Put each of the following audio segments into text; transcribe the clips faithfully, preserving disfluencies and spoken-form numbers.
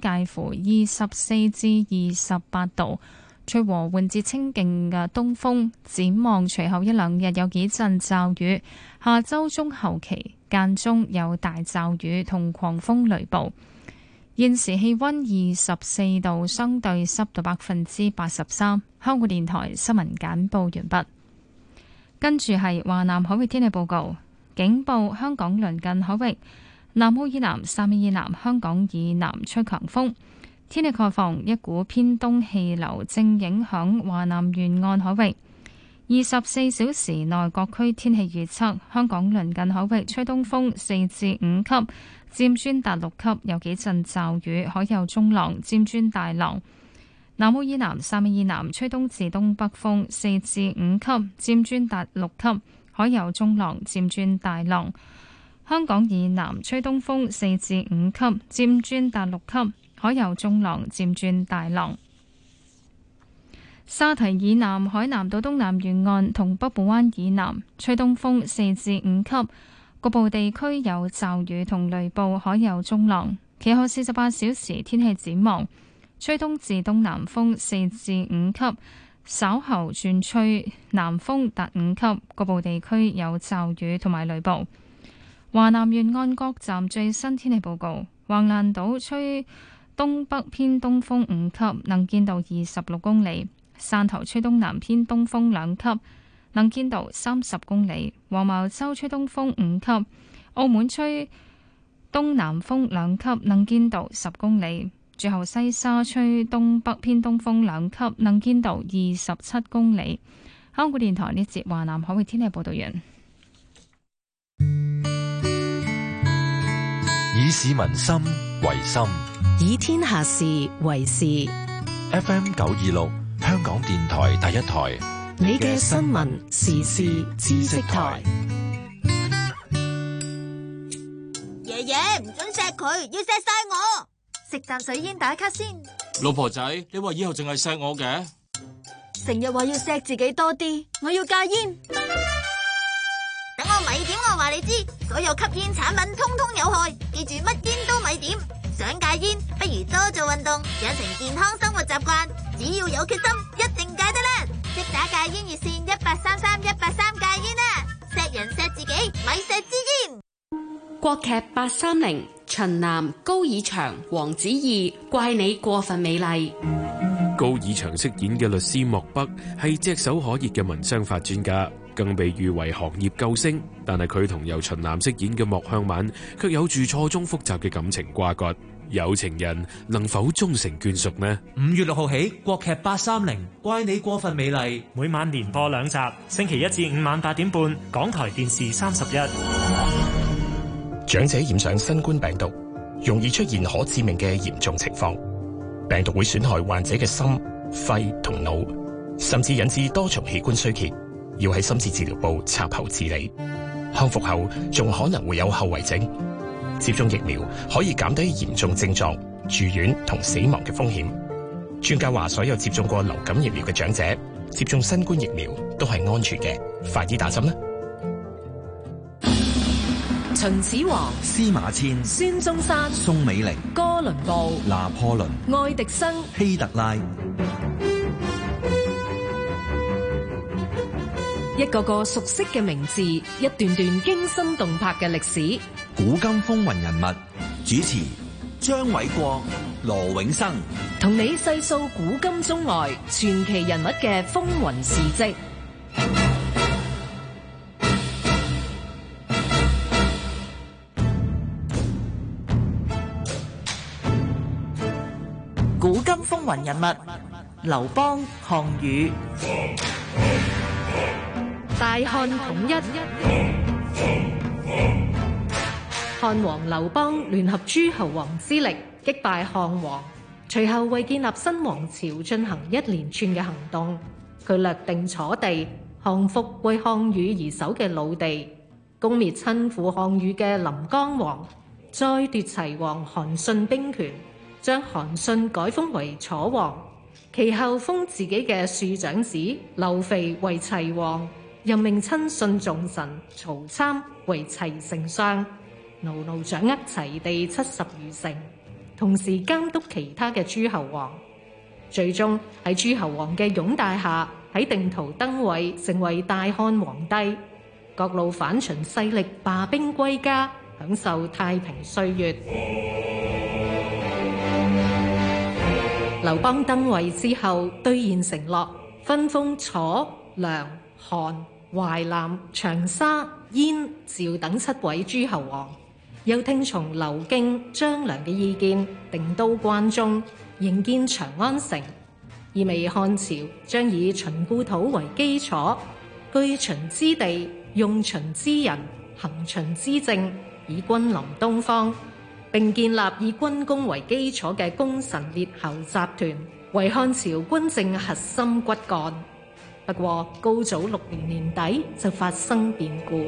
介乎二十四至二十八度，吹和緩至清勁嘅東風。展望隨後一兩日有幾陣驟雨，下周中後期間中有大驟雨同狂風雷暴。現時氣溫二十四度，相對濕度百分之八十三。香港電台新聞簡報完畢。跟住係華南海域天氣報告，警報：香港鄰近海域南澳以南、汕尾以南、香港以南吹強風。天氣概況：一股偏東氣流正影響華南沿岸海域。二十四小時內各區天氣預測：香港鄰近海域吹東風四至五級，漸轉達六級，有幾陣驟雨，海有中浪，漸轉大浪。南澳以南、汕尾以南吹東至東北風四至五級，漸轉達六級，海有中浪，漸轉大浪。香港以南吹東風四至五級，漸轉達六級，海有中浪，漸轉大浪。沙堤以南海南島東南沿岸同北部灣以南吹東風四至五級，局部地區有驟雨同雷暴，海有中浪。其後四十八小時天氣展望：吹東至東南風四至五級，稍後轉吹南風達五級，局部地區有驟雨同埋雷暴。華南沿岸各站最新天氣報告：橫瀾島吹東北偏東風五級，能見度二十六公里；汕頭吹東南偏東風兩級，能見度三十公里；黃茅洲吹東風五級；澳門吹東南風兩級，能見度十公里；最後西沙吹東北偏東風兩級，能見度二十七公里。香港電台呢節華南海域天氣報道完。 以市民心為心， 以天下事為事。 F M 九二六，香港電台第一台， 你嘅新聞時事知識台。 爺爺唔准錫佢，要錫晒我。食啖水煙打卡先。 老婆仔，你話以後淨係錫我嘅？ 成日話要錫自己多啲，我要戒煙。等我咪點，我話你知，所有吸煙產品通通有害，記住乜煙都咪點。想戒煙，不如多做運動，養成健康生活習慣。只要有決心，一定戒得啦！即打戒煙熱線一八三三一八三戒煙啦！錫人錫自己，咪錫支煙。 國劇八三零，秦嵐、高以翔、黃子怡，怪你過分美麗。 高以翔飾演嘅律師莫北係炙手可熱嘅民商法專家，更被譽為行業救星。但係佢同由秦嵐飾演嘅莫向晚卻有住錯綜複雜嘅感情瓜葛，有情人能否終成眷屬呢？ 五月六號起，國劇八三零，怪你過分美麗， 每晚連播兩集，星期一至五晚八點半，港台電視三十一。 長者染上新冠病毒，容易出現可致命嘅嚴重情況。病毒會損害患者嘅心、肺同腦，甚至引致多重器官衰竭，要喺深切治療部插喉治理。康復後仲可能會有後遺症。接種疫苗可以減低嚴重症狀、住院同死亡嘅風險。專家話，所有接種過流感疫苗嘅長者接種新冠疫苗都係安全嘅，快啲打針啦！ 秦始皇、 司馬遷、 孫中山、 宋美齡、 哥倫布、 拿破崙、 愛迪生、 希特拉， 一個個熟悉嘅名字，一段段驚心動魄嘅歷史。 古今風雲人物，主持張偉國、羅永生， 同你細數古今中外傳奇人物嘅風雲事跡。 古今風雲人物，劉邦、項羽。 大漢統一，漢王劉邦聯合諸侯王之力擊敗項王，隨後為建立新王朝進行一連串嘅行動。佢略定楚地，降服為項羽而守嘅魯地，攻滅親附項羽嘅臨江王，再奪齊王韓信兵權，將韓信改封為楚王，其後封自己嘅庶長子劉肥為齊王，任命親信重臣曹參為齊丞相，牢牢掌握齊地七十餘城。 同時監督其他嘅諸侯王。最終喺諸侯王嘅擁戴下，喺定陶登位，成為大漢皇帝。各路反秦勢力罷兵歸家，享受太平歲月。劉邦登位之後，兌現承諾，分封楚、梁、韓、淮南、長沙、燕、趙等七位諸侯王，又聽從劉敬、張良嘅意見，定都關中，營建長安城，意味漢朝將以秦故土為基礎，據秦之地，用秦之人，行秦之政，以君臨東方，並建立以軍功為基礎嘅功臣列侯集團，為漢朝軍政核心骨幹。不過高祖六年年底就發生變故。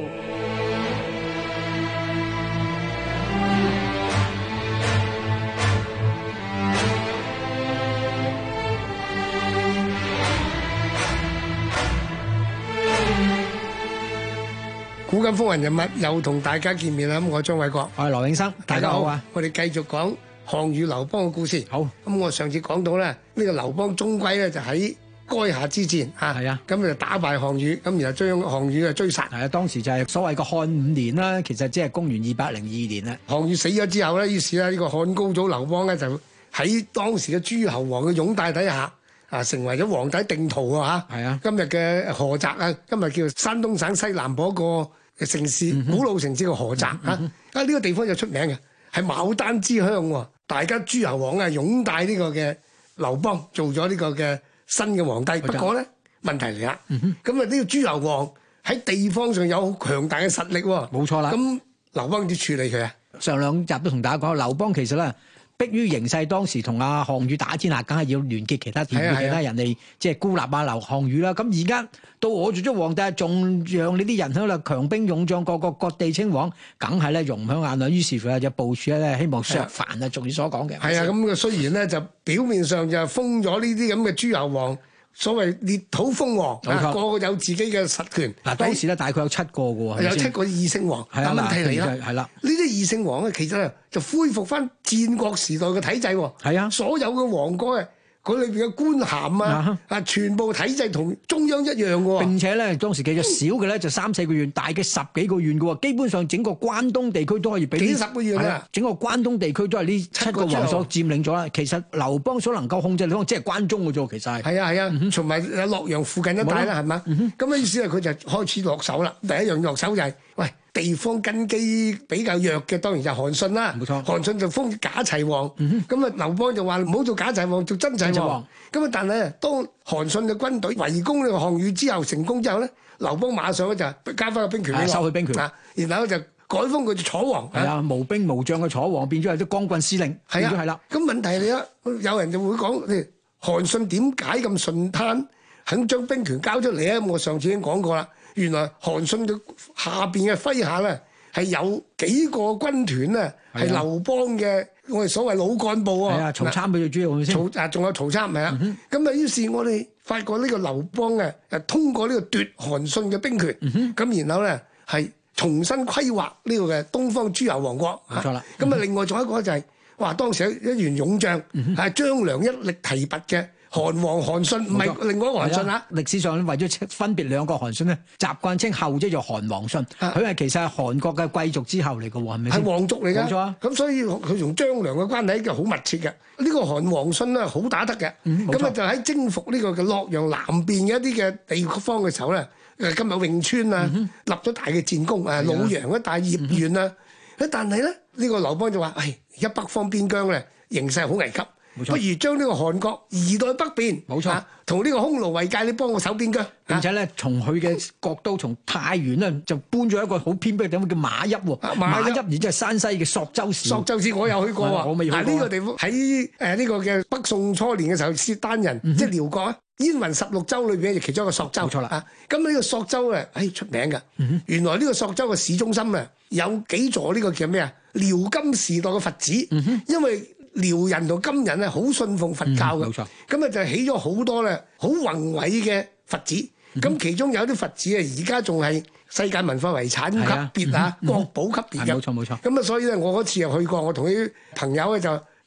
古今風雲人物又同大家見面啦！咁我張偉國， 我係羅永生，大家好啊！ 我哋繼續講項羽劉邦嘅故事。 好， 咁我上次講到咧，呢個劉邦終歸咧就喺垓下之戰嚇，係啊，咁就打敗項羽，咁然後將項羽啊追殺。 係啊，當時就係所謂嘅漢五年啦，其實即係公元二百零二年啦。 項羽死咗之後咧，於是咧呢個漢高祖劉邦咧就喺當時嘅諸侯王嘅擁戴底下啊，成為咗皇帝定陶啊嚇。係啊，今日嘅菏澤啊，今日叫山東省西南部一個嘅城市，嗯、古老城市嘅菏澤、嗯、啊，啊呢、這個地方就出名嘅，係牡丹之鄉喎。大家諸侯王啊擁戴呢個嘅劉邦做咗呢個嘅新嘅皇帝。嗯、不過咧問題嚟啦，咁啊呢個諸侯王喺地方上有好強大嘅實力喎。冇錯啦。咁劉邦點處理佢啊？ 上兩集都同大家講，劉邦其實咧迫於形勢，當時同阿項羽打天下，梗係要聯結其他田嘅其他人嚟，即係孤立阿劉項羽啦。咁而家到我做咗皇帝，仲讓你啲人喺度強兵勇將，個個割地稱王，梗係咧容唔響眼內。於是乎就部署咧，希望削藩啊，仲要所講嘅。 係啊，咁嘅雖然咧就表面上就封咗呢啲咁嘅諸侯王，所謂列土封王，啊、個個有自己嘅實權。 嗱，當時咧大概有七個嘅喎， 有七個異姓王。但問題嚟啦，係啦，呢啲異姓王咧，其實就恢復翻戰國時代嘅體制。係啊，所有嘅王國啊，佢裏邊嘅官銜啊，啊，全部體制同中央一樣嘅喎。 並且咧，當時其實少嘅咧就三四個縣，大嘅十幾個縣嘅喎。基本上整個關東地區都可以俾幾十個縣啊！ 整個關東地區都係呢七個王所佔領咗啦。其實劉邦所能夠控制嘅地方，即係關中嘅啫。其實係係啊係啊，同埋洛陽附近一帶啦，係嘛？咁啊意思係佢就開始落手啦。第一樣落手就係喂。地方根基比較弱嘅，當然就韓信啦。冇錯，韓信就封假齊王。咁、嗯、啊，劉邦就話唔好做假齊王，做真齊王。咁啊，但係當韓信嘅軍隊圍攻呢個項羽之後成功之後咧，劉邦馬上咧就加翻個兵權， 收佢兵權， 然後就改封佢做楚王。 係啊，無兵無將嘅楚王變咗係啲光棍司令。係啊，係啦。 咁問題嚟啦，有人就會講：韓信點解咁順攤，肯將兵權交出嚟咧？我上次已經講過啦。原來韓信嘅下邊嘅麾下咧係有幾個軍團咧係劉邦嘅我哋所謂老幹部啊。係啊，曹參佢最主要係咪先？曹啊，仲有曹參係啊。咁啊，於是我哋發覺呢個劉邦啊，誒通過呢個奪韓信嘅兵權，咁、嗯、然後咧係重新規劃呢個嘅東方諸侯王國。冇錯啦。咁啊，另外仲有一個就係、是、話當時一員勇將係張良一力提拔嘅。韓王韓信唔係另外一個韓信啊！ 歷史上為咗分別兩個韓信咧，習慣稱後者就韓王信。佢係其實係韓國嘅貴族之後嚟嘅喎，係咪先？ 係皇族嚟嘅。冇錯啊！咁所以佢同張良嘅關係就好密切嘅。呢、呢個韓王信咧好打得嘅。咁、嗯、啊就喺征服呢個嘅洛陽南邊嘅一啲嘅地方嘅時候咧，誒今日潁川啊、嗯，立咗大嘅戰功啊，魯陽一帶葉縣啊。嗯、但係咧呢、呢個劉邦就話：，唉，而家北方邊疆咧形勢好危急。不如將呢個韓國移到北邊，冇錯，同、啊、呢個匈奴為界，你幫我守邊疆。 並且咧，從佢嘅國都從太原咧，就搬咗一個好偏僻嘅地方叫馬邑喎。馬邑而即係山西嘅朔州市。 朔州市我有去過喎，我未去過。呢、啊呢個地方喺誒呢個嘅北宋初年嘅時候，契丹人、嗯、即係遼國啊，燕雲十六州裏邊嘅其中一個朔州。冇錯啦。啊，咁呢個朔州咧，誒出名㗎、嗯。原來呢個朔州嘅市中心啊，有幾座呢個叫咩啊？遼金時代嘅佛寺，嗯、因為遼人同金人咧好信奉佛教嘅，冇錯。咁啊就起咗好多咧好宏偉嘅佛寺。咁、嗯、其中有啲佛寺啊，而家仲係世界文化遺產級別啊，國寶級別嘅。冇錯冇錯。咁啊，所以咧，我嗰次又去過，我同啲朋友咧就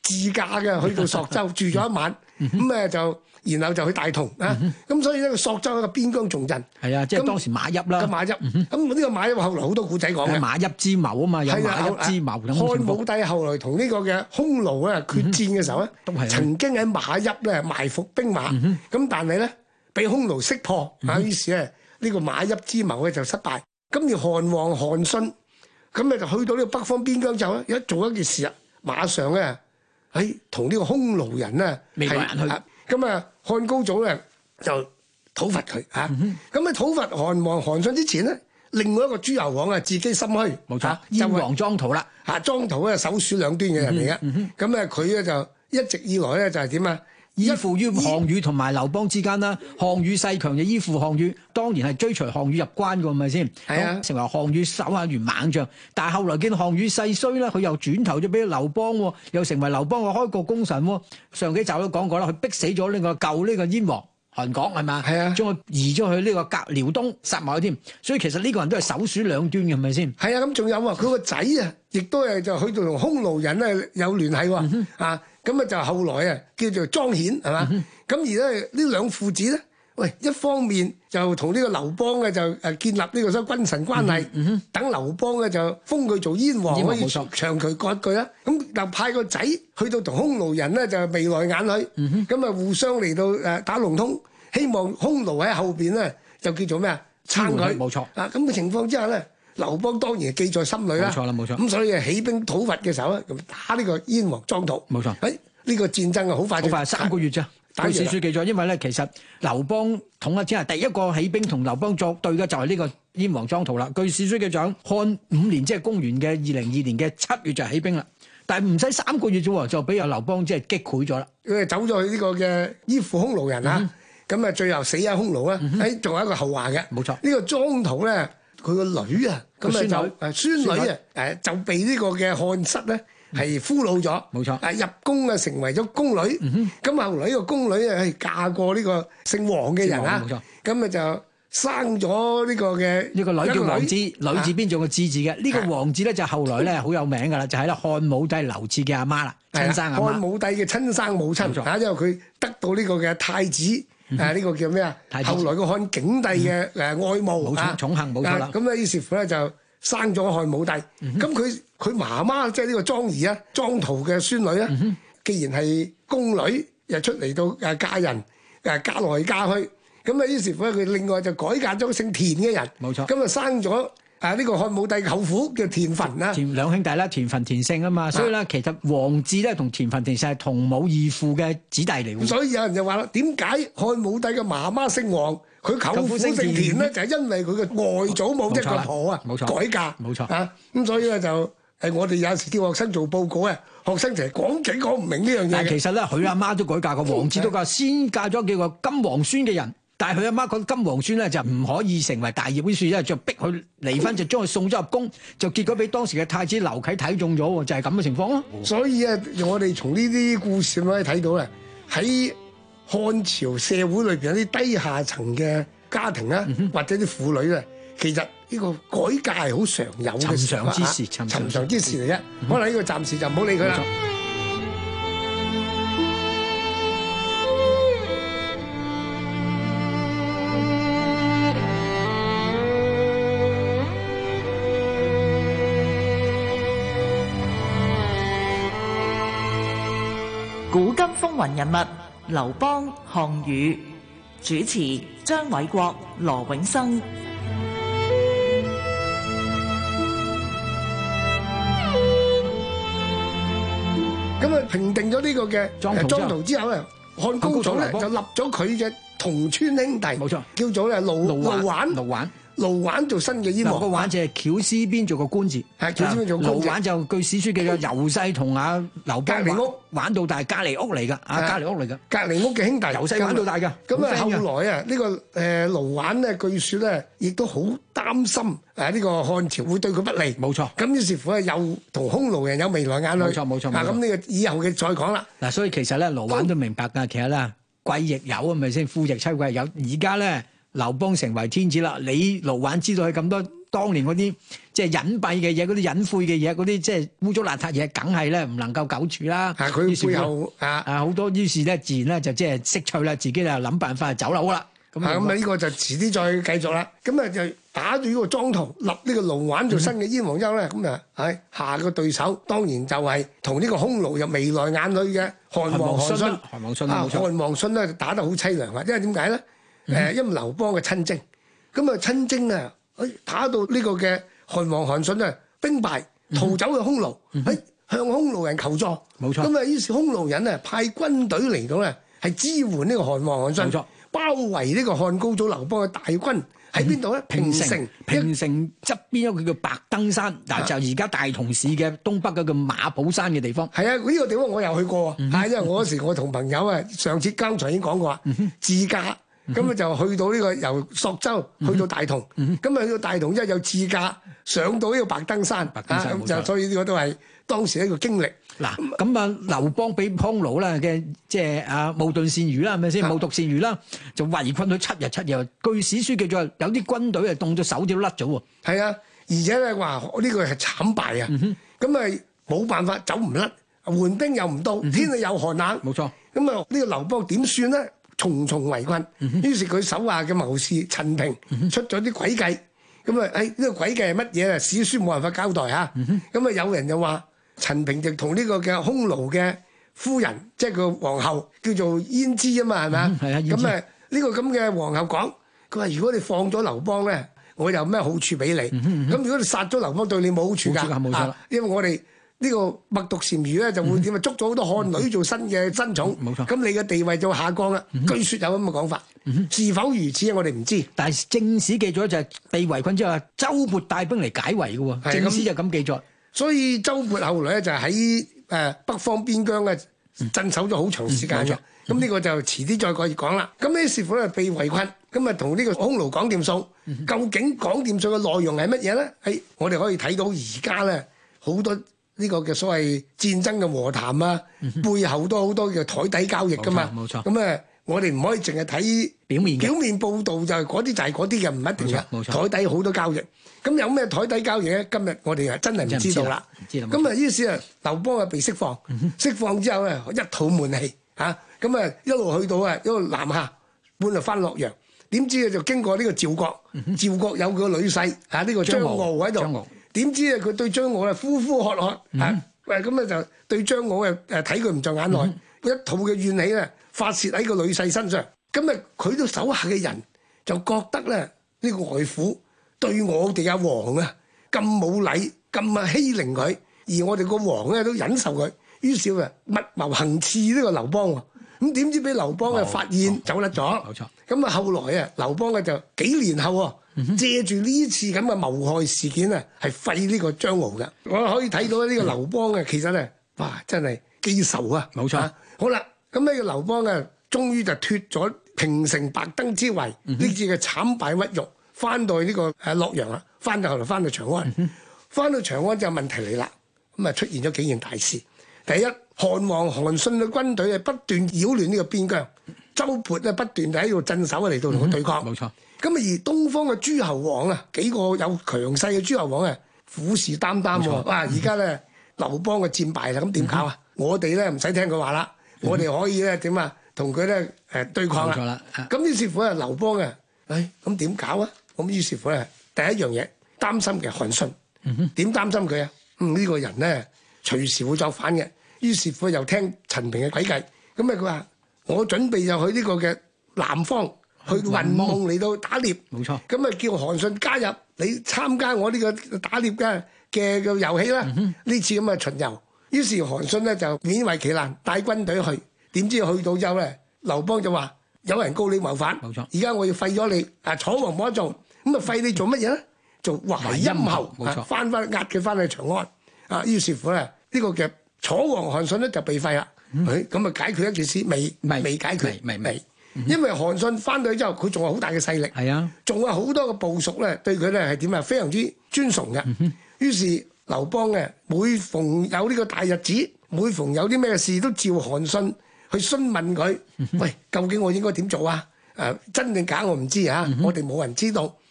自駕嘅去到朔州住咗一晚，咁咧就然後就去大同啊，咁所以呢個朔州係一個邊疆重鎮。 係啊，即係當時馬邑啦。 馬邑，咁呢個馬邑後來好多古仔講嘅。 馬邑之謀啊嘛，有馬邑之謀。 漢武帝後來同呢個嘅匈奴咧決戰嘅時候咧，曾經喺馬邑咧埋伏兵馬，咁但係咧俾匈奴識破啊，於是咧呢個馬邑之謀咧就失敗。咁而漢王韓信咁咧就去到呢個北方邊疆之後咧，一做一件事啊，馬上咧喺同呢個匈奴人咧係咁啊，漢高祖咧就討伐佢嚇。咁喺討伐韓王韓信之前咧，另外一個諸侯王啊自己心虛， 冇錯，燕王莊荼啦嚇，莊荼咧首鼠兩端嘅人嚟嘅。咁咧佢咧就一直以來咧就係點啊？ 依附於項羽同埋劉邦之間啦，項羽勢強就依附項羽，當然係追隨項羽入關㗎，係咪先？ 係啊， 成為項羽手下員猛將。但係後來見項羽勢衰啦，佢又轉頭咗俾劉邦，又成為劉邦嘅開國功臣。上幾集都講過啦，佢逼死咗呢個舊呢個燕王韓廣係嘛？係啊，將佢移咗去呢個隔遼東殺埋佢添。所以其實呢個人都係首鼠兩端嘅，係咪先？ 係啊，咁仲有啊，佢個仔啊，亦都係就去到同匈奴人咧有聯繫喎、嗯、啊。咁啊就後來啊叫做莊顯係嘛？咁、嗯、而咧呢兩父子咧，喂一方面就同呢個劉邦咧就誒建立呢個所謂君臣關係，嗯嗯、等劉邦咧就封佢做燕王，可以長期割據啦。咁就派個仔去到同匈奴人咧就眉來眼去，咁、嗯、啊互相嚟到誒打龍通，希望匈奴喺後邊咧就叫做咩啊撐佢。冇錯啊！咁嘅情況之下咧，劉邦當然係記在心裏啦。冇錯啦，冇錯。咁所以啊起兵討伐嘅時候咧，咁打呢個燕王莊荼。冇錯。誒呢個戰爭啊好快，好快三個月啫。據史書記載，因為咧其實劉邦統一之後第一個起兵同劉邦作對嘅就係呢個燕王莊荼啦。據史書記載，漢五年即係公元嘅二零二年嘅七月就起兵啦，但係唔使三個月啫喎，就俾阿劉邦即係擊潰咗啦。佢走咗去呢個嘅依附匈奴人啊，咁啊、嗯、最後死喺匈奴啦。誒仲、嗯、有一個後話嘅，冇錯。呢個莊荼咧，佢個女啊，咁啊就誒孫女啊，誒就被呢個嘅漢室咧。係俘虜咗，冇錯。啊入宮啊，成為咗宮女。咁、嗯、後來呢個宮女啊，係嫁過呢個姓王嘅人啊。冇錯。咁啊就生咗呢個嘅呢個女叫王志，女字邊仲有個志字嘅。呢、啊、個王志咧就後來咧好有名噶啦，就係咧漢武帝劉賜嘅阿媽啦，親生阿媽。漢武帝嘅親生母親。啊，因為佢得到呢個嘅太子，誒、嗯、呢、這個叫咩啊？後來個漢景帝嘅誒愛慕，冇錯，寵幸冇錯啦。咁咧於是乎咧就生咗漢武帝。咁佢佢媽媽即係呢個莊儀啊，莊荼嘅孫女啊，嗯、既然係宮女，又出嚟到誒嫁人，誒嫁來嫁去，咁啊於是乎咧，佢另外就改嫁咗姓田嘅人，冇錯，咁啊生咗誒呢個漢武帝嘅後父叫田汾啊，田兩兄弟啦，田汾田姓啊嘛，所以咧其實王志咧同田汾田姓係同母異父嘅子弟嚟。所以有人就話啦，點解漢武帝嘅媽媽姓王？佢舅父姓田咧，就係因為佢嘅外祖母即係個婆啊，改嫁，冇錯啊，咁所以咧就誒，我哋有時叫學生做報告啊，學生成日講幾講唔明呢樣嘢。但係其實咧，佢阿媽都改嫁過，王志都嫁，先嫁咗幾個金皇孫嘅人，但係佢阿媽覺得金皇孫咧就唔可以成為大業，於是咧就逼佢離婚，就將佢送咗入宮，就結果俾當時嘅太子劉啟睇中咗，就係咁嘅情況咯。所以啊，我哋從呢啲故事可以睇到咧，喺漢朝社會裏邊有啲低下層嘅家庭啊，嗯、或者啲婦女啊，其實呢個改嫁係好常有嘅尋常之事，尋常之事嚟啫。嗯、可能呢個暫時就唔好理佢啦。 古今風雲人物。劉邦、項羽，主持張偉國、羅永生。 咁啊，平定咗呢個嘅莊荼之後咧，漢高祖咧就立咗佢嘅同村兄弟，冇錯，叫做咧盧盧綰。盧綰。盧綰做新嘅燕王，個綰就係絞絲邊做個官字，係絞絲邊做官字。盧綰就據史書記嘅由細同阿劉邦隔離屋玩到大，隔離屋嚟㗎，啊隔離屋嚟㗎，隔離屋嘅兄弟，由細玩到大㗎。咁啊後來啊，呢個誒盧綰咧，據説咧亦都好擔心誒呢個漢朝會對佢不利，冇錯。咁於是乎咧，又同匈奴人有眉來眼去，冇錯冇錯。嗱咁呢個以後嘅再講啦。嗱，所以其實咧，盧綰都明白㗎，其實咧貴亦有係咪先？富亦妻貴有。而家咧。劉邦成為天子啦，你盧綰知道佢咁多當年嗰啲即係隱蔽嘅嘢，嗰啲隱晦嘅嘢，嗰啲即係污糟邋遢嘢，梗係咧唔能夠久處啦。 係佢背後啊啊好多，於是咧自然咧就即係識趣啦，自己就諗辦法走佬啦。 咁啊咁啊呢個就遲啲再繼續啦。咁啊就打住呢個莊圖，立呢個龍環做新嘅燕王州咧。咁啊喺下個對手當然就係同呢個匈奴入眉來眼去嘅漢王韓信。 韓王信啊，韓王信咧打得好凄涼啊！因為點解咧？誒、嗯，因為劉邦嘅親征，咁啊親征啊，誒打到呢個嘅韓王韓信啊兵敗，逃走去匈奴，喺、嗯哎、向匈奴人求助。冇錯。咁啊，於是匈奴人啊派軍隊嚟到咧，係支援呢個韓王韓信。冇錯。包圍呢個漢高祖劉邦嘅大軍喺邊度咧？平城， 平城側邊一個叫白登山，嗱、啊、就而家大同市嘅東北嗰個馬寶山嘅地方。係啊，呢、這個地方我又去過，嗯、因為我嗰時我同朋友啊，上次剛才已經講過啊，嗯、自駕咁啊、嗯、就去到呢、這個由朔州去到大同，咁、嗯、啊去到大同之後又自駕上到呢個白登山，白登山咁、啊、就所以呢個都係當時一個經歷。 嗱，咁啊，劉邦俾匈奴啦嘅，即係啊，冒頓單於啦，係咪先？冒頓單於啦，就圍困佢七日七夜。據史書記載，有啲軍隊啊，凍咗手指都甩咗喎。 係啊，而且咧話呢個係慘敗啊，咁咪冇辦法走唔甩，援兵又唔到，嗯、天氣又寒冷。冇錯。咁啊，呢個劉邦點算咧？重重圍困。嗯、於是佢手下嘅謀士陳平、嗯、出咗啲詭計。咁啊，誒呢個詭計係乜嘢啊？史書冇辦法交代嚇。咁啊，有人就話。陳平就同呢個嘅匈奴嘅夫人，即係個皇后叫做胭脂啊嘛，係咪啊？係啊，咁啊呢個咁嘅皇后講，佢話如果你放咗劉邦咧，我有咩好處俾你？咁、嗯嗯、如果你殺咗劉邦，對你冇好處㗎。冇錯啦，因為我哋呢個冒頓單於咧就會點啊？捉咗好多漢女做新嘅新寵。冇錯。咁你嘅地位就下降啦。嗯、據説有咁嘅講法，嗯、是否如此我哋唔知。 但係正史記載就係被圍困之後，周勃帶兵嚟解圍嘅喎。正史就咁記載。 所以周勃後來咧就喺誒北方邊疆嘅鎮守咗好長時間嘅，咁、嗯、呢、嗯、個就遲啲再可以講啦。咁於是乎咧被圍困，咁啊同呢個匈奴講掂數，嗯、究竟講掂數嘅內容係乜嘢咧？係我哋可以睇到而家咧好多呢個嘅所謂戰爭嘅和談啊，嗯、背後都好多嘅台底交易噶嘛。冇錯。咁啊，我哋唔可以淨係睇表面表面報導，就係嗰啲就係嗰啲嘅，唔一定嘅。冇錯。台底好多交易。咁有咩台底交易咧？今日我哋啊真係唔知道啦。咁啊，於是啊，劉邦啊被釋放，嗯、釋放之後咧一肚悶氣嚇，咁啊一路去到啊一路南下，本來翻洛陽，點知啊就經過呢個趙國，嗯、趙國有個女婿啊，呢、呢個張敖喺度，點知啊佢對張敖啊呼呼喝喝嚇，喂咁啊就對張敖啊誒睇佢唔在眼內，嗯、一肚嘅怨氣咧發泄喺個女婿身上，咁啊佢都手下嘅人就覺得咧呢、呢個外父對我哋阿王啊咁冇禮，咁啊欺凌佢，而我哋個王咧都忍受佢，於是啊密謀行刺呢個劉邦喎。咁點知俾劉邦啊發現、哦、走甩咗。冇錯。咁啊後來啊劉邦啊就幾年後啊、嗯、借住呢次咁嘅謀害事件啊係廢呢個張敖嘅。我可以睇到呢個劉邦啊其實咧哇真係記仇啊。冇錯、啊。好啦，咁呢個劉邦啊終於就脫咗平城白登之圍，呢、嗯、次嘅慘敗屈辱。翻到呢個誒洛陽啦，翻到後來翻到長安，翻、嗯、到長安就問題嚟啦。咁啊出現咗幾件大事。第一，韓王韓信嘅軍隊係不斷擾亂呢個邊疆，周勃咧不斷就喺度鎮守嚟到同佢對抗。冇、嗯、錯。咁啊而東方嘅諸侯王啊，幾個有強勢嘅諸侯王啊，虎視眈眈喎。哇！而家咧劉邦嘅戰敗啦，咁點搞啊？嗯、我哋咧唔使聽佢話啦，嗯、我哋可以咧點啊，同佢咧誒對抗啦。冇錯啦。咁於是乎啊，劉邦啊，誒咁點搞啊？咁於是乎咧，第一樣嘢擔心嘅韓信，點擔心佢啊？嗯，呢、這個人咧隨時會作反嘅。於是乎又聽陳平嘅詭計，咁啊佢話：我準備就去呢個嘅南方去雲夢嚟到打獵。冇錯。咁啊叫韓信加入你參加我呢個打獵嘅嘅嘅遊戲啦。呢、嗯、次咁嘅巡遊，於是韓信咧就勉為其難帶軍隊去。點知去到之後咧，劉邦就話：有人告你謀反。冇錯。而家我要廢咗你，啊楚王冇得做。咁啊廢你做乜嘢咧？做淮陰侯，冇錯，翻翻壓佢翻去長安。啊，於是乎咧，呢、這個嘅楚王韓信咧就被廢啦。佢咁啊解決一件事，未未解決，未未。因為韓信翻到去之後，佢仲有好大嘅勢力。係啊，仲有好多嘅部屬咧，對佢咧係點啊？非常之尊崇嘅。嗯、於是劉邦嘅每逢有呢個大日子，每逢有啲咩事，都召韓信去詢問佢、嗯：喂，究竟我應該點做啊？誒、呃，真定假我唔知啊，嗯、我哋冇人知道。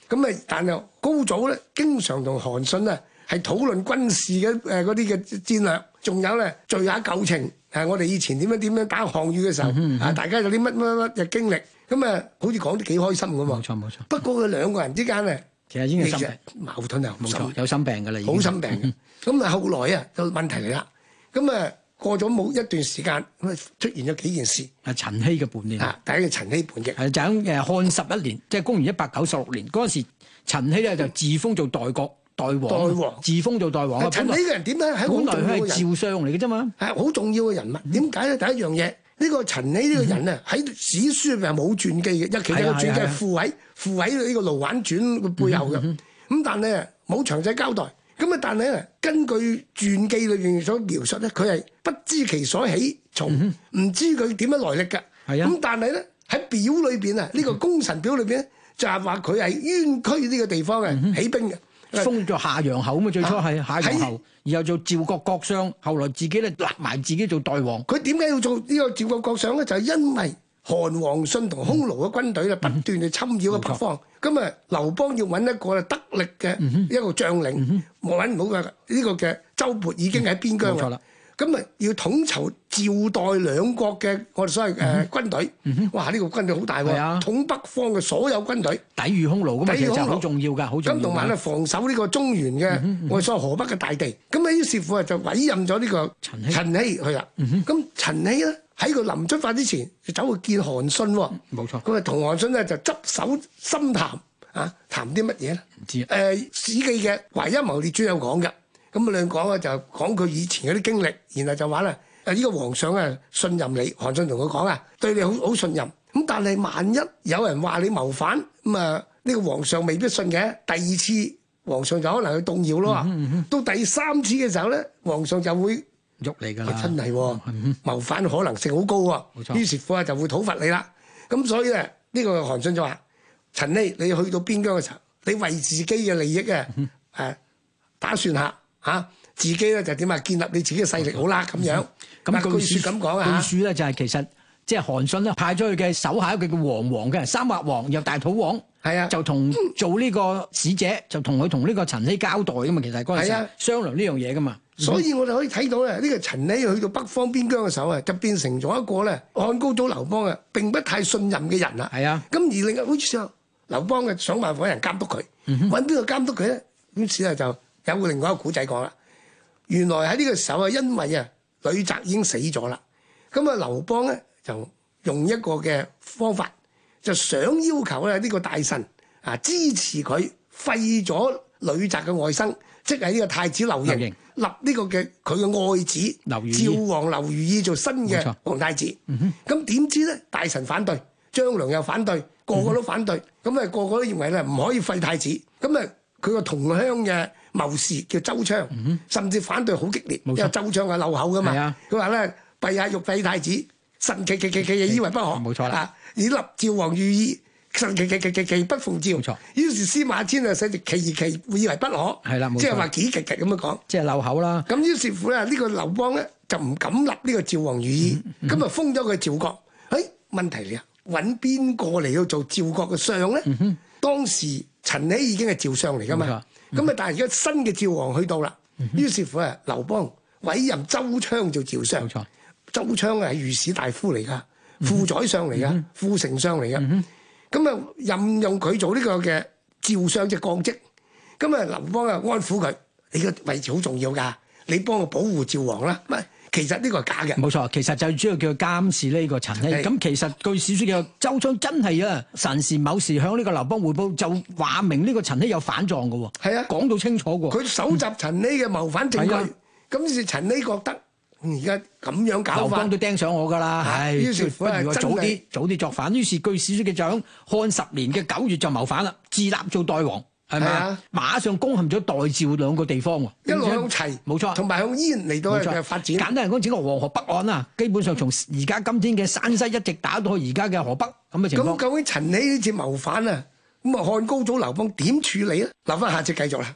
咁啊，但係高祖咧經常同韓信咧係討論軍事嘅誒嗰啲嘅戰略，仲有咧敘下舊情。誒，我哋以前點樣點樣打項羽嘅時候， 嗯嗯啊，大家有啲乜乜乜嘅經歷，咁啊，好似講得幾開心咁嘛。 冇錯冇錯。 不過佢兩個人之間咧， 其實已經係心病， 矛盾啊， 冇錯，有心病㗎啦，已經好心病嘅。咁啊，後來啊，個問題嚟啦。咁啊，過咗冇一段時間，咁啊出現咗幾件事。 啊，陳豨嘅叛亂啊，第一個陳豨叛逆， 係就喺誒漢十一年，即係公元一百九十六年嗰陣時，陳豨咧就自封做代國。代王，代王自封做代王。 陳豨嘅人點解係好重要嘅人？ 本來佢係趙相嚟嘅啫嘛， 係好重要嘅人物。點解咧？第一樣嘢，呢個陳豨呢個人啊，喺史書入邊係冇傳記嘅，一其實個傳記係附喺附喺呢個《盧玩傳》嘅背後嘅。咁但係冇詳細交代。咁啊，但係咧，根據傳記裏邊所描述咧，佢係不知其所起從，唔知佢點樣來歷㗎。 係啊。 咁但係咧喺表裏邊啊，呢個功臣表裏邊咧就係話佢係冤區呢個地方嘅起兵嘅。 封咗夏陽侯嘛，最初係夏陽侯，然後做趙國國相，後來自己咧立埋自己做代王。 佢點解要做呢個趙國國相咧？就係、是、因為韓王信同匈奴嘅軍隊咧不斷地侵擾嘅北方，咁啊劉邦要揾一個得力嘅一個將領，我揾唔到嘅呢個嘅周勃已經喺邊疆啦。咁啊要統籌趙代兩國嘅我哋所謂誒、呃嗯、軍隊，嗯、哇！呢、這個軍隊好大喎，啊、統北方嘅所有軍隊， 抵禦匈奴咁啊，其實好重要㗎，好重要。 咁同埋咧防守呢個中原嘅、嗯、我哋所謂河北嘅大地。咁啊於是乎啊就委任咗呢個陳豨陳豨去啦。咁陳豨咧喺佢臨出發之前就走去見韓信喎。冇錯。咁啊同韓信咧就執手深談啊，談啲乜嘢咧？唔知。誒、呃《史記》嘅《淮陰謀列傳》有講嘅。咁啊兩講啊就講佢以前嗰啲經歷，然後就話咧，誒呢個皇上啊信任你，韓信同佢講啊，對你好好信任。咁但係萬一有人話你謀反，咁啊呢個皇上未必信嘅。第二次皇上就可能去動搖咯。嗯嗯嗯到第三次嘅時候咧，皇上就會喐你㗎啦。真係喎，嗯、謀反可能性好高喎。冇錯。於是乎啊就會討伐你啦。咁所以咧呢、呢個韓信就話：陳豨，你去到邊疆嘅時候，你為自己嘅利益啊誒、啊、打算下。嚇、啊、自己咧就點啊建立你自己嘅勢力好啦咁樣。咁據説咁講啊， 據説咧就係其實即係韓信咧派咗佢嘅手下一個叫黃王嘅三畫王，又大土王，係啊，就同做呢個使者，就同佢同呢個陳豨交代噶嘛。其實嗰陣時商量呢樣嘢噶嘛。所以我哋可以睇到咧，呢、呢個陳豨去到北方邊疆嘅時候啊，就變成咗一個咧漢高祖劉邦啊並不太信任嘅人啦。係啊。咁而另外好似時候劉邦嘅想辦法揾人監督佢，揾邊個監督佢咧？咁時啊就。有另外一個古仔講啦，原來喺呢個時候啊，因為啊呂澤已經死咗啦，咁啊劉邦咧就用一個嘅方法，就想要求咧呢個大臣啊支持佢廢咗呂澤嘅外甥，即係呢個太子劉盈，立呢個嘅佢嘅愛子趙王劉如意做新嘅皇太子。咁點、嗯、知咧大臣反對，張良又反對，個個都反對，咁啊、嗯、個個都認為咧唔可以廢太子，咁啊佢個同鄉嘅謀士叫周昌，嗯、甚至反對好激烈，因為周昌係漏口噶嘛。佢話咧，陛下欲廢太子，臣其其其其以為不可。冇錯啦。以立趙王如意，臣其其其其其不奉詔。冇錯。於是司馬遷啊寫住其而其以為不可。係啦，即係話幾極極咁樣講。即係漏口啦。咁於是乎咧，呢個劉邦咧就唔敢立呢個趙王如意，咁啊、嗯嗯、封咗佢趙國。誒、哎、問題嚟啊，揾邊個嚟到做趙國嘅相咧？嗯、當時陳豨已經係趙相嚟噶嘛。咁啊！嗯、但係而家新嘅趙王去到啦，嗯、哼於是乎啊，劉邦委任周昌做趙相。冇錯，周昌係御史大夫嚟噶，副宰相嚟噶，嗯、哼副丞相嚟噶。咁啊、嗯哼，任用佢做呢個嘅趙相，即係降職。咁啊，劉邦啊安撫佢，你個位置好重要㗎，你幫我保護趙王啦。唔係，其實呢個係假嘅。冇錯，其實就主要叫監視呢個陳豨。咁其實據史書嘅周昌真係啊，辰時某時向呢個劉邦彙報，就話明呢個陳豨有反狀嘅喎。係啊，講到清楚喎。佢搜集陳豨嘅謀反證據，咁於是陳豨覺得而家咁樣搞法，劉邦都盯上我㗎啦。係，於是不如我早啲早啲作反。於是據史書嘅就響漢十年嘅九月就謀反啦，自立做代王。係咪啊？馬上攻陷咗代趙兩個地方喎，一路向齊，冇錯，同埋向燕嚟到嘅發展。簡單嚟講，整個黃河北岸啊，基本上從而家今天嘅山西一直打到去而家嘅河北咁嘅情況。咁究竟陳豨呢次謀反啊，咁啊漢高祖劉邦點處理咧？留翻下次繼續啦。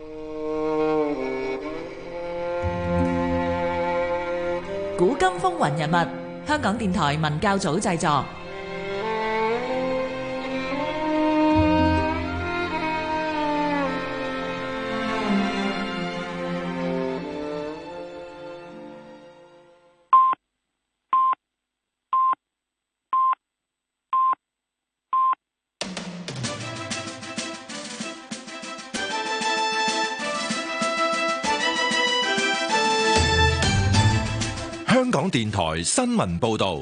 古今風雲人物，香港電台文教組製作。 港電台新聞報道。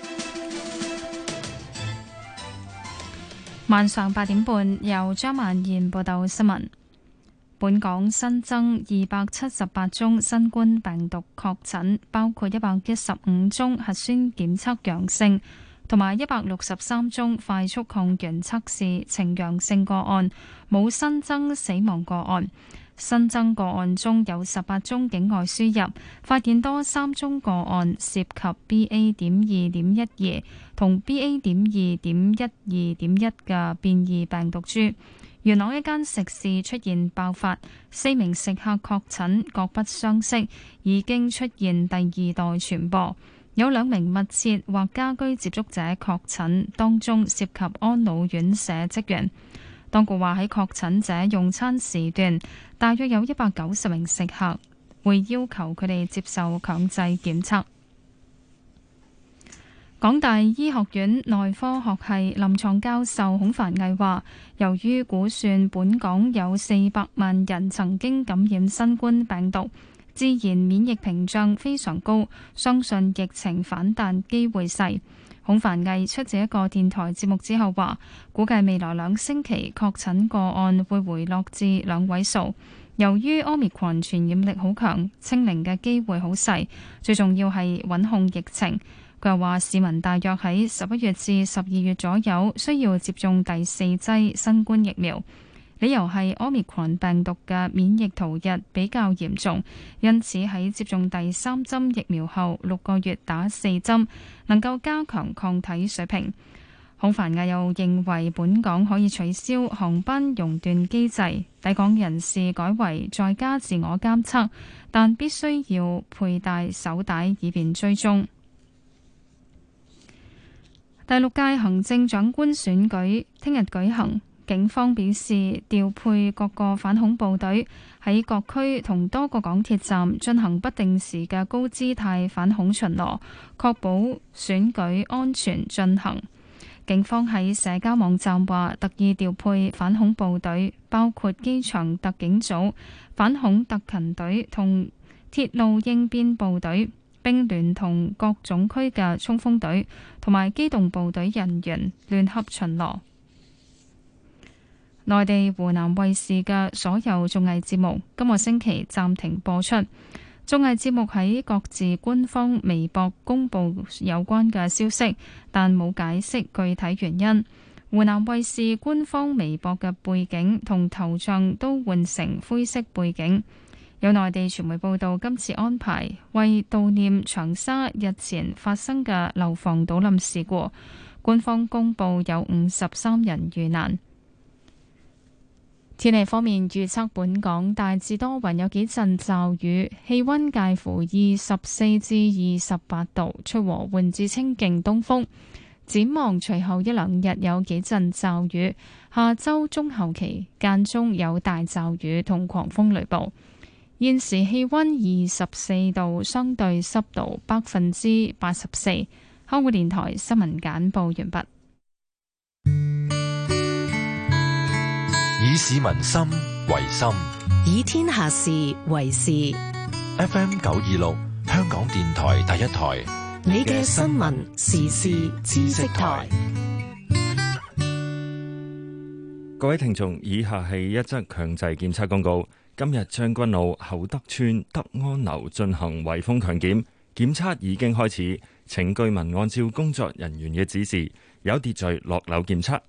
晚上八點半，由張曼燕報道新聞。本港新增二百七十八宗新冠病毒確診，包括一百一十五宗核酸檢測陽性，同埋一百六十三宗快速抗原測試呈陽性個案，冇新增死亡個案。新增個案中有十八宗境外輸入，發現多三宗個案涉及 B A 點二點一二 同 B A 點二點一二點一嘅變異病毒株。元朗一間食肆出現爆發，四名食客確診，各不相識，已經出現第二代傳播。有兩名密切或家居接觸者確診，當中涉及安老院舍職員。當局話喺確診者用餐時段，大約有一百九十名食客，會要求佢哋接受強制檢測。港大醫學院內科學系臨床教授孔繁毅話，由於估算本港有四百萬人曾經感染新冠病毒，自然免疫屏障非常高，相信疫情反彈機會細。孔繁毅出席一個電台節目之後話，估計未來兩星期確診個案會回落至兩位數。由於 Omicron 傳染力好強，清零嘅機會好細，最重要係穩控疫情。佢又話，市民大約喺十一月至十二月左右需要接種第四劑新冠疫苗。理由係 Omicron 病毒嘅免疫逃逸比較嚴重，因此喺接種第三針疫苗後六個月打四針，能夠加強抗體水平。孔繁毅又認為本港可以取消航班熔斷機制，抵港人士改為在家自我監測，但必須要佩戴手帶以便追蹤。第六屆行政長官選舉聽日舉行。警方表示，調配各個反恐部隊喺各區同多個港鐵站進行不定時嘅高姿態反恐巡邏，確保選舉安全進行。警方喺社交網站話，特意調配反恐部隊，包括機場特警組、反恐特勤隊同鐵路應變部隊，並聯同各總區嘅衝鋒隊同埋機動部隊人員聯合巡邏。內地湖南衛視嘅所有綜藝節目今個星期暫停播出。綜藝節目喺各自官方微博公布有關嘅消息，但冇解釋具體原因。湖南衛視官方微博嘅背景同頭像都換成灰色背景。有內地傳媒報道，今次安排為悼念長沙日前發生嘅樓房倒冧事故，官方公布有五十三人遇難。天氣方面預測，本港大致多雲，有幾陣驟雨，氣溫介乎二十四至二十八度，吹和緩至清勁東風。展望隨後一兩日有幾陣驟雨，下周中後期間中有大驟雨同狂風雷暴。現時氣溫二十四度，相對濕度百分之八十四。香港電台新聞簡報完畢。 以市民心為心， 以天下事為事。 F M 九二六，香港電台第一台， 你嘅新聞時事知識台。 各位聽眾，以下係一則強制檢測公告。今日將軍澳厚德邨德安樓進行圍封強檢，檢測已經開始，請居民按照工作人員嘅指示，有秩序落樓檢測。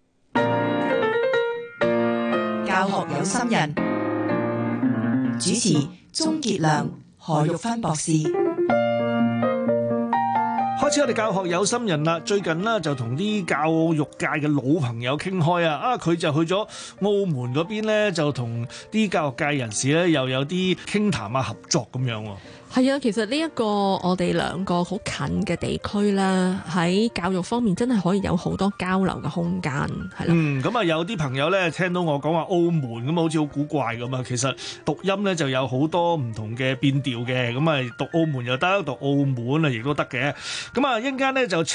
教學有心人，主持鍾傑良、何玉芬博士。 開始我哋教學有心人啦，最近呢，就同啲教育界嘅老朋友傾開啊，啊佢就去咗澳門嗰邊呢，就同啲教育界人士咧又有啲傾談啊合作咁樣。 係啊，其實呢一個我哋兩個好近嘅地區啦，喺教育方面真係可以有好多交流嘅空間，係啦。 嗯，咁啊有啲朋友咧聽到我講話澳門咁好似好古怪咁啊，其實讀音咧就有好多唔同嘅變調嘅，咁啊讀澳門又得，讀澳門啊亦都得嘅。咁啊一陣間咧就